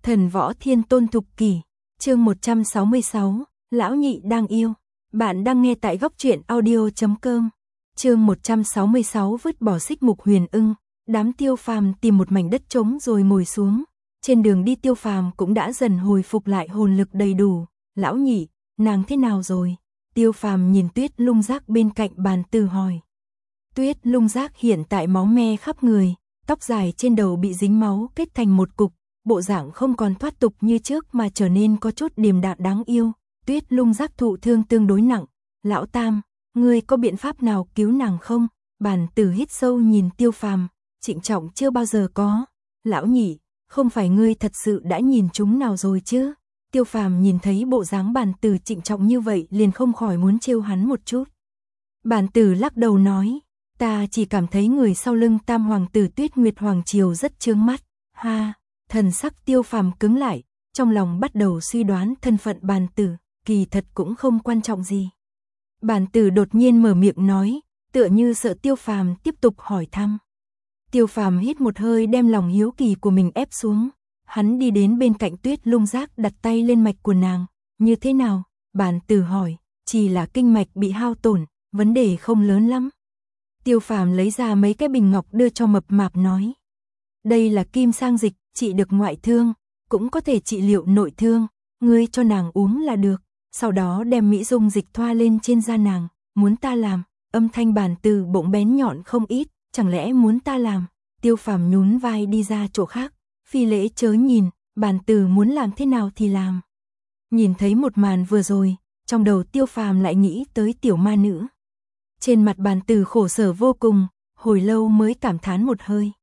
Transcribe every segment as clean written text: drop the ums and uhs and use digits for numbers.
Thần võ thiên tôn thục kỷ, chương 166, lão nhị đang yêu. Bạn đang nghe tại góc truyện audio.com. Chương 166 vứt bỏ xích mục huyền ưng. Đám Tiêu Phàm tìm một mảnh đất trống rồi ngồi xuống. Trên đường đi Tiêu Phàm cũng đã dần hồi phục lại hồn lực đầy đủ. Lão nhị, nàng thế nào rồi? Tiêu Phàm nhìn Tuyết Lung Giác bên cạnh bàn từ hỏi. Tuyết Lung Giác hiện tại máu me khắp người, tóc dài trên đầu bị dính máu kết thành một cục, bộ dạng không còn thoát tục như trước mà trở nên có chút điềm đạm đáng yêu. Tuyết Lung Giác thụ thương tương đối nặng. Lão Tam, ngươi có biện pháp nào cứu nàng không? Bàn tử hít sâu nhìn Tiêu Phàm, trịnh trọng chưa bao giờ có. Lão nhị, không phải ngươi thật sự đã nhìn chúng nào rồi chứ? Tiêu Phàm nhìn thấy bộ dáng bàn tử trịnh trọng như vậy liền không khỏi muốn trêu hắn một chút. Bàn tử lắc đầu nói, ta chỉ cảm thấy người sau lưng Tam hoàng tử Tuyết Nguyệt Hoàng Triều rất chướng mắt. Ha, thần sắc Tiêu Phàm cứng lại, trong lòng bắt đầu suy đoán thân phận bàn tử, kỳ thật cũng không quan trọng gì. Bàn tử đột nhiên mở miệng nói, tựa như sợ Tiêu Phàm tiếp tục hỏi thăm. Tiêu Phàm hít một hơi đem lòng hiếu kỳ của mình ép xuống. Hắn đi đến bên cạnh Tuyết Lung Giác đặt tay lên mạch của nàng. Như thế nào? Bàn tử hỏi, chỉ là kinh mạch bị hao tổn, vấn đề không lớn lắm. Tiêu Phàm lấy ra mấy cái bình ngọc đưa cho mập mạp nói. Đây là kim sang dịch, trị được ngoại thương, cũng có thể trị liệu nội thương, ngươi cho nàng uống là được. Sau đó đem mỹ dung dịch thoa lên trên da nàng, muốn ta làm? Âm thanh bàn tử bỗng bén nhọn không ít, chẳng lẽ muốn ta làm? Tiêu Phàm nhún vai đi ra chỗ khác, phi lễ chớ nhìn, bàn tử muốn làm thế nào thì làm. Nhìn thấy một màn vừa rồi, trong đầu Tiêu Phàm lại nghĩ tới tiểu ma nữ. Trên mặt bàn tử khổ sở vô cùng, hồi lâu mới cảm thán một hơi.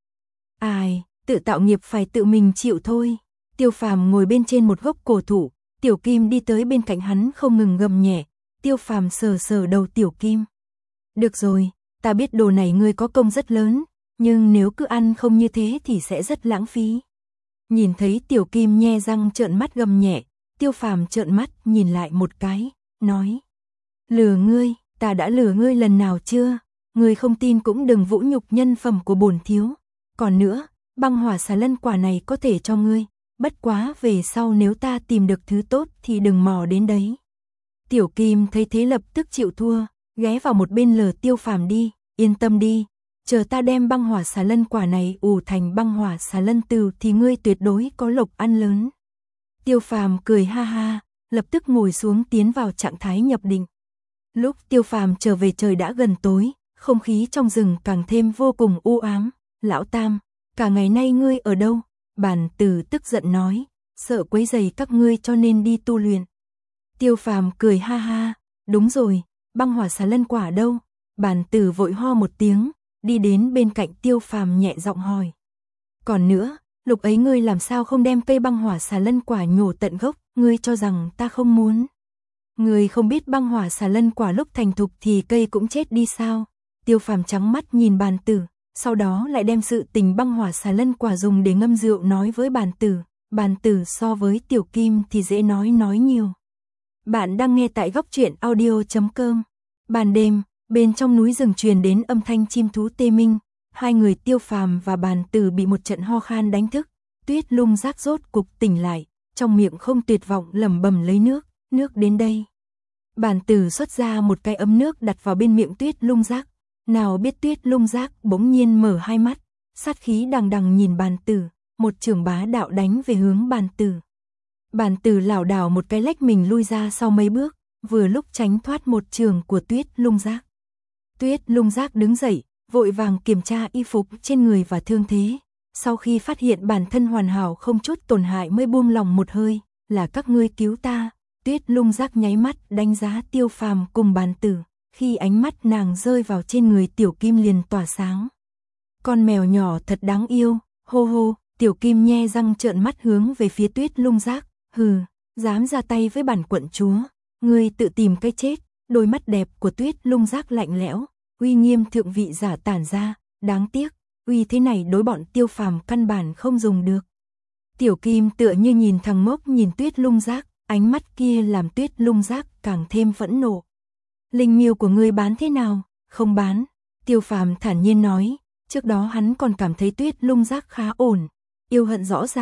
Ai, tự tạo nghiệp phải tự mình chịu thôi. Tiêu Phàm ngồi bên trên một gốc cổ thụ, Tiểu Kim đi tới bên cạnh hắn không ngừng gầm nhẹ. Tiêu Phàm sờ sờ đầu Tiểu Kim. Được rồi, ta biết đồ này ngươi có công rất lớn, nhưng nếu cứ ăn không như thế thì sẽ rất lãng phí. Nhìn thấy Tiểu Kim nhe răng trợn mắt gầm nhẹ, Tiêu Phàm trợn mắt nhìn lại một cái, nói. Lừa ngươi, ta đã lừa ngươi lần nào chưa? Ngươi không tin cũng đừng vũ nhục nhân phẩm của bổn thiếu. Còn nữa, băng hỏa xà lân quả này có thể cho ngươi, bất quá về sau nếu ta tìm được thứ tốt thì đừng mò đến đấy. Tiểu Kim thấy thế lập tức chịu thua, ghé vào một bên lờ Tiêu Phàm đi, yên tâm đi, chờ ta đem băng hỏa xà lân quả này ủ thành băng hỏa xà lân từu thì ngươi tuyệt đối có lộc ăn lớn. Tiêu Phàm cười ha ha, lập tức ngồi xuống tiến vào trạng thái nhập định. Lúc Tiêu Phàm trở về trời đã gần tối, không khí trong rừng càng thêm vô cùng u ám. Lão Tam, cả ngày nay ngươi ở đâu? Bàn tử tức giận nói, sợ quấy rầy các ngươi cho nên đi tu luyện. Tiêu Phàm cười ha ha, đúng rồi, băng hỏa xà lân quả đâu? Bàn tử vội ho một tiếng, đi đến bên cạnh Tiêu Phàm nhẹ giọng hỏi. Còn nữa, lúc ấy ngươi làm sao không đem cây băng hỏa xà lân quả nhổ tận gốc, ngươi cho rằng ta không muốn? Ngươi không biết băng hỏa xà lân quả lúc thành thục thì cây cũng chết đi sao? Tiêu Phàm trắng mắt nhìn bàn tử, sau đó lại đem sự tình băng hỏa xà lân quả dùng để ngâm rượu nói với bàn tử. Bàn tử so với Tiểu Kim thì dễ nói nhiều. Bạn đang nghe tại góc truyện audio.com. Ban đêm, bên trong núi rừng truyền đến âm thanh chim thú tê minh. Hai người Tiêu Phàm và bàn tử bị một trận ho khan đánh thức. Tuyết Lung Giác rốt cục tỉnh lại, trong miệng không tuyệt vọng lẩm bẩm lấy nước đến đây. Bàn tử xuất ra một cái ấm nước đặt vào bên miệng Tuyết Lung Giác. Nào biết Tuyết Lung Giác bỗng nhiên mở hai mắt, sát khí đằng đằng nhìn bàn tử, một chưởng bá đạo đánh về hướng bàn tử. Bàn tử lảo đảo một cái lách mình lui ra sau mấy bước, vừa lúc tránh thoát một chưởng của Tuyết Lung Giác. Tuyết Lung Giác đứng dậy, vội vàng kiểm tra y phục trên người và thương thế. Sau khi phát hiện bản thân hoàn hảo không chút tổn hại mới buông lòng một hơi, là các ngươi cứu ta. Tuyết Lung Giác nháy mắt đánh giá Tiêu Phàm cùng bàn tử. Khi ánh mắt nàng rơi vào trên người Tiểu Kim liền tỏa sáng. Con mèo nhỏ thật đáng yêu, hô hô. Tiểu Kim nhe răng trợn mắt hướng về phía Tuyết Lung Giác. Hừ, dám ra tay với bản quận chúa, ngươi tự tìm cái chết. Đôi mắt đẹp của Tuyết Lung Giác lạnh lẽo, uy nghiêm thượng vị giả tản ra. Đáng tiếc, uy thế này đối bọn Tiêu Phàm căn bản không dùng được. Tiểu Kim tựa như nhìn thằng ngốc nhìn Tuyết Lung Giác, ánh mắt kia làm Tuyết Lung Giác càng thêm phẫn nộ. Linh miêu của ngươi bán thế nào? Không bán. Tiêu Phàm thản nhiên nói, trước đó hắn còn cảm thấy Tuyết Lung Giác khá ổn, yêu hận rõ ràng,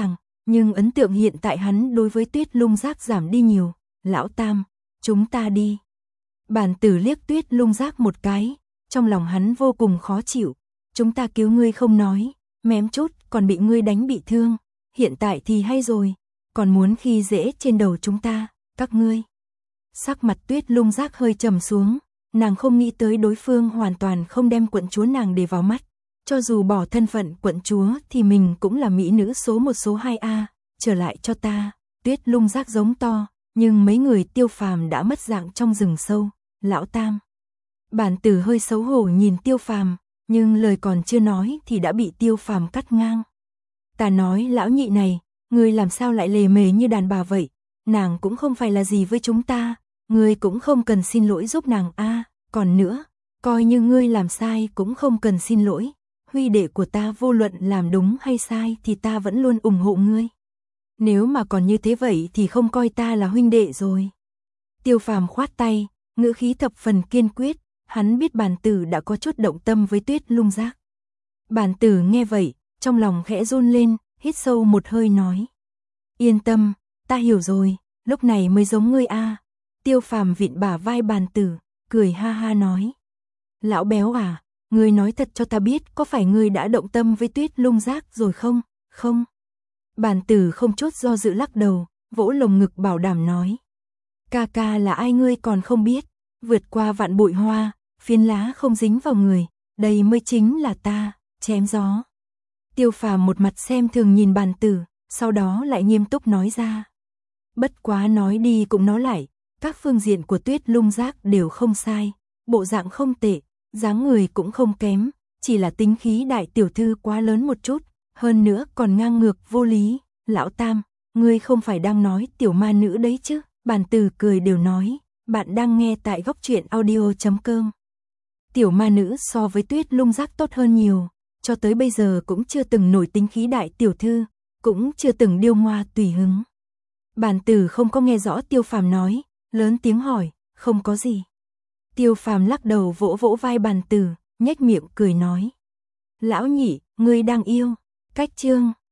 Nhưng ấn tượng hiện tại hắn đối với Tuyết Lung Giác giảm đi nhiều. Lão Tam, chúng ta đi. Bản Tử liếc Tuyết Lung Giác một cái, trong lòng hắn vô cùng khó chịu. Chúng ta cứu ngươi không nói, mém chút còn bị ngươi đánh bị thương. Hiện tại thì hay rồi, còn muốn khi dễ trên đầu chúng ta, các ngươi. Sắc mặt Tuyết Lung Giác hơi trầm xuống, nàng không nghĩ tới đối phương hoàn toàn không đem quận chúa nàng để vào mắt. Cho dù bỏ thân phận quận chúa thì mình cũng là mỹ nữ số 1 số 2A, trở lại cho ta. Tuyết Lung Giác giống to, nhưng mấy người Tiêu Phàm đã mất dạng trong rừng sâu. Lão Tam. Bản Tử hơi xấu hổ nhìn Tiêu Phàm, nhưng lời còn chưa nói thì đã bị Tiêu Phàm cắt ngang. Ta nói lão nhị này, ngươi làm sao lại lề mề như đàn bà vậy? Nàng cũng không phải là gì với chúng ta, ngươi cũng không cần xin lỗi giúp nàng a. Còn nữa, coi như ngươi làm sai cũng không cần xin lỗi. Huy đệ của ta vô luận làm đúng hay sai thì ta vẫn luôn ủng hộ ngươi. Nếu mà còn như thế vậy thì không coi ta là huynh đệ rồi. Tiêu Phàm khoát tay, ngữ khí thập phần kiên quyết, hắn biết Bản Tử đã có chút động tâm với Tuyết Lung Giác. Bản Tử nghe vậy, trong lòng khẽ run lên, hít sâu một hơi nói. Yên tâm, ta hiểu rồi, lúc này mới giống ngươi a. Tiêu Phàm vịn bả vai Bản Tử, cười ha ha nói. Lão béo à, ngươi nói thật cho ta biết có phải ngươi đã động tâm với Tuyết Lung Giác rồi không? Không. Bản Tử không chút do dự lắc đầu, vỗ lồng ngực bảo đảm nói. Ca ca là ai ngươi còn không biết, vượt qua vạn bụi hoa, phiến lá không dính vào người, đây mới chính là ta, chém gió. Tiêu Phàm một mặt xem thường nhìn Bản Tử, sau đó lại nghiêm túc nói ra. Bất quá nói đi cũng nói lại, các phương diện của Tuyết Lung Giác đều không sai, bộ dạng không tệ, dáng người cũng không kém, chỉ là tính khí đại tiểu thư quá lớn một chút, hơn nữa còn ngang ngược vô lý. Lão Tam, ngươi không phải đang nói tiểu ma nữ đấy chứ? Bản Tử cười đều nói, bạn đang nghe tại Góc Truyện Audio.com. Tiểu ma nữ so với Tuyết Lung Giác tốt hơn nhiều, cho tới bây giờ cũng chưa từng nổi tính khí đại tiểu thư, cũng chưa từng điêu ngoa tùy hứng. Bản Tử không có nghe rõ Tiêu Phàm nói, lớn tiếng hỏi, không có gì. Tiêu Phàm lắc đầu vỗ vỗ vai Bản Tử, nhếch miệng cười nói. Lão nhị, ngươi đang yêu. Cách chương